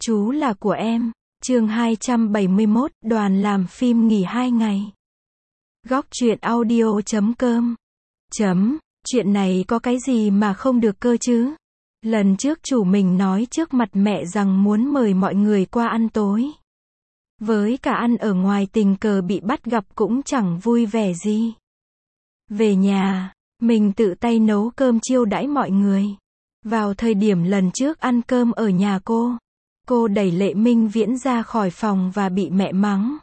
Chú là của em. Chương 271, đoàn làm phim nghỉ 2 ngày. Góc truyện audio.com. Chuyện này có cái gì mà không được cơ chứ? Lần trước chủ mình nói trước mặt mẹ rằng muốn mời mọi người qua ăn tối. Với cả ăn ở ngoài tình cờ bị bắt gặp cũng chẳng vui vẻ gì. Về nhà, mình tự tay nấu cơm chiêu đãi mọi người. Vào thời điểm lần trước ăn cơm ở nhà cô đẩy Lệ Minh Viễn ra khỏi phòng và bị mẹ mắng.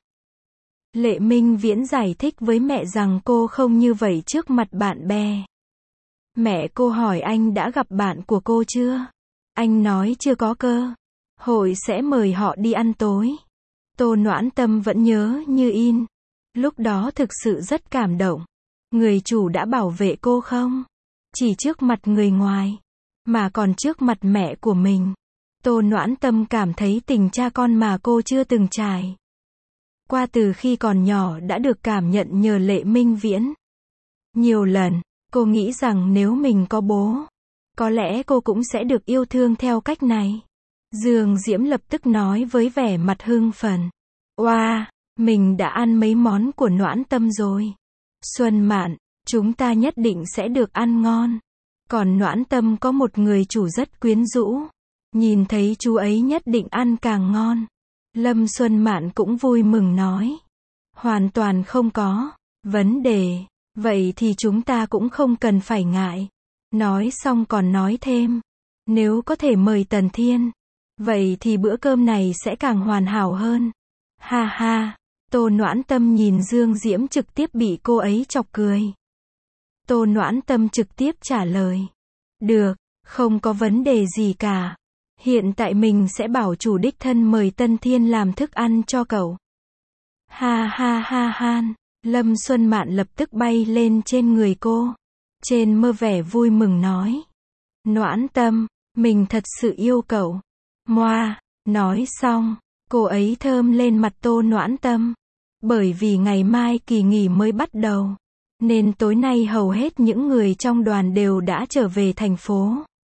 Lệ Minh Viễn giải thích với mẹ rằng cô không như vậy trước mặt bạn bè. Mẹ cô hỏi anh đã gặp bạn của cô chưa? Anh nói chưa có cơ. Hội sẽ mời họ đi ăn tối. Tô Noãn Tâm vẫn nhớ như in. Lúc đó thực sự rất cảm động. Người chủ đã bảo vệ cô không? Chỉ trước mặt người ngoài, mà còn trước mặt mẹ của mình. Tô Noãn Tâm cảm thấy tình cha con mà cô chưa từng trải qua từ khi còn nhỏ đã được cảm nhận nhờ Lệ Minh Viễn. Nhiều lần, cô nghĩ rằng nếu mình có bố, có lẽ cô cũng sẽ được yêu thương theo cách này. Dương Diễm lập tức nói với vẻ mặt hưng phấn. Oa, mình đã ăn mấy món của Noãn Tâm rồi. Xuân Mạn, chúng ta nhất định sẽ được ăn ngon. Còn Noãn Tâm có một người chủ rất quyến rũ. Nhìn thấy chú ấy nhất định ăn càng ngon. Lâm Xuân Mạn cũng vui mừng nói. Hoàn toàn không có vấn đề. Vậy thì chúng ta cũng không cần phải ngại. Nói xong còn nói thêm. Nếu có thể mời Tần Thiên, vậy thì bữa cơm này sẽ càng hoàn hảo hơn. Ha ha. Tô Noãn Tâm nhìn Dương Diễm trực tiếp bị cô ấy chọc cười. Tô Noãn Tâm trực tiếp trả lời. Được, không có vấn đề gì cả. Hiện tại mình sẽ bảo chủ đích thân mời Tân Thiên làm thức ăn cho cậu. Ha ha ha han. Lâm Xuân Mạn lập tức bay lên trên người cô. Trên mơ vẻ vui mừng nói. Noãn Tâm, mình thật sự yêu cậu. Moa, nói xong, cô ấy thơm lên mặt Tô Noãn Tâm. Bởi vì ngày mai kỳ nghỉ mới bắt đầu, nên tối nay hầu hết những người trong đoàn đều đã trở về thành phố.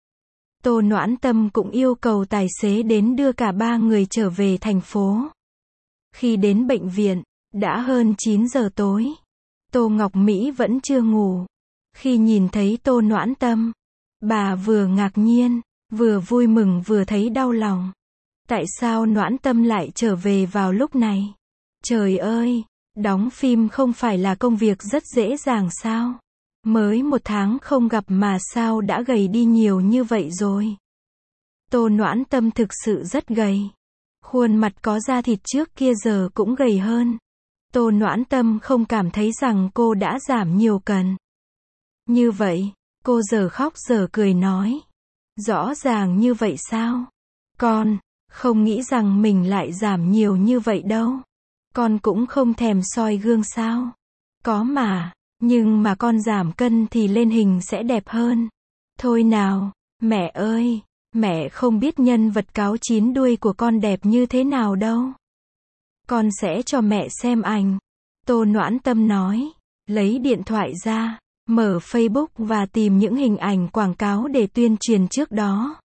Tô Noãn Tâm cũng yêu cầu tài xế đến đưa cả 3 người trở về thành phố. Khi đến bệnh viện, đã hơn 9 giờ tối. Tô Ngọc Mỹ vẫn chưa ngủ. Khi nhìn thấy Tô Noãn Tâm, bà vừa ngạc nhiên, vừa vui mừng vừa thấy đau lòng. Tại sao Noãn Tâm lại trở về vào lúc này? Trời ơi, đóng phim không phải là công việc rất dễ dàng sao? Mới 1 tháng không gặp mà sao đã gầy đi nhiều như vậy rồi? Tô Noãn Tâm thực sự rất gầy. Khuôn mặt có da thịt trước kia giờ cũng gầy hơn. Tô Noãn Tâm không cảm thấy rằng cô đã giảm nhiều cân. Như vậy, cô giờ khóc giờ cười nói. Rõ ràng như vậy sao? Con, không nghĩ rằng mình lại giảm nhiều như vậy đâu. Con cũng không thèm soi gương sao? Có mà, nhưng mà con giảm cân thì lên hình sẽ đẹp hơn. Thôi nào, mẹ ơi, mẹ không biết nhân vật cáo chín đuôi của con đẹp như thế nào đâu. Con sẽ cho mẹ xem ảnh. Tô Noãn Tâm nói, lấy điện thoại ra, mở Facebook và tìm những hình ảnh quảng cáo để tuyên truyền trước đó.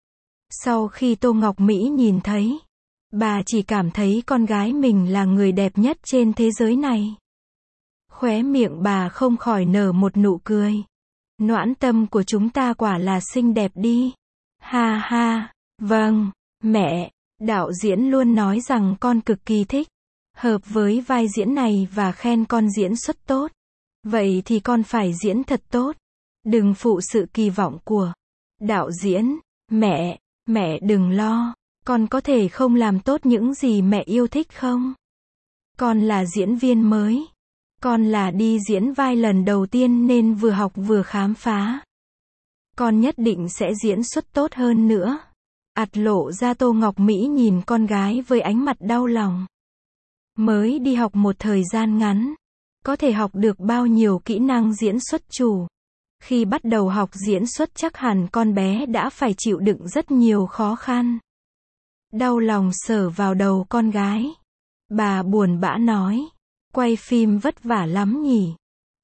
Sau khi Tô Ngọc Mỹ nhìn thấy, bà chỉ cảm thấy con gái mình là người đẹp nhất trên thế giới này. Khóe miệng bà không khỏi nở một nụ cười. Noãn Tâm của chúng ta quả là xinh đẹp đi. Ha ha, vâng, mẹ, đạo diễn luôn nói rằng con cực kỳ thích, hợp với vai diễn này và khen con diễn xuất tốt. Vậy thì con phải diễn thật tốt. Đừng phụ sự kỳ vọng của đạo diễn. Mẹ đừng lo. Con có thể không làm tốt những gì mẹ yêu thích không? Con là diễn viên mới. Con là đi diễn vai lần đầu tiên nên vừa học vừa khám phá. Con nhất định sẽ diễn xuất tốt hơn nữa. Lộ ra Tô Ngọc Mỹ nhìn con gái với ánh mặt đau lòng. Mới đi học một thời gian ngắn, có thể học được bao nhiêu kỹ năng diễn xuất chủ. Khi bắt đầu học diễn xuất chắc hẳn con bé đã phải chịu đựng rất nhiều khó khăn. Đau lòng sờ vào đầu con gái. Bà buồn bã nói. Quay phim vất vả lắm nhỉ?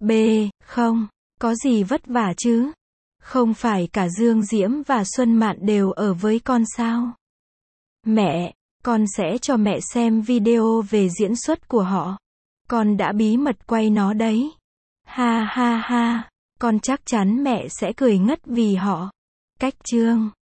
Không, có gì vất vả chứ? Không phải cả Dương Diễm và Xuân Mạn đều ở với con sao? Mẹ, con sẽ cho mẹ xem video về diễn xuất của họ. Con đã bí mật quay nó đấy. Ha ha ha, con chắc chắn mẹ sẽ cười ngất vì họ. Cách chương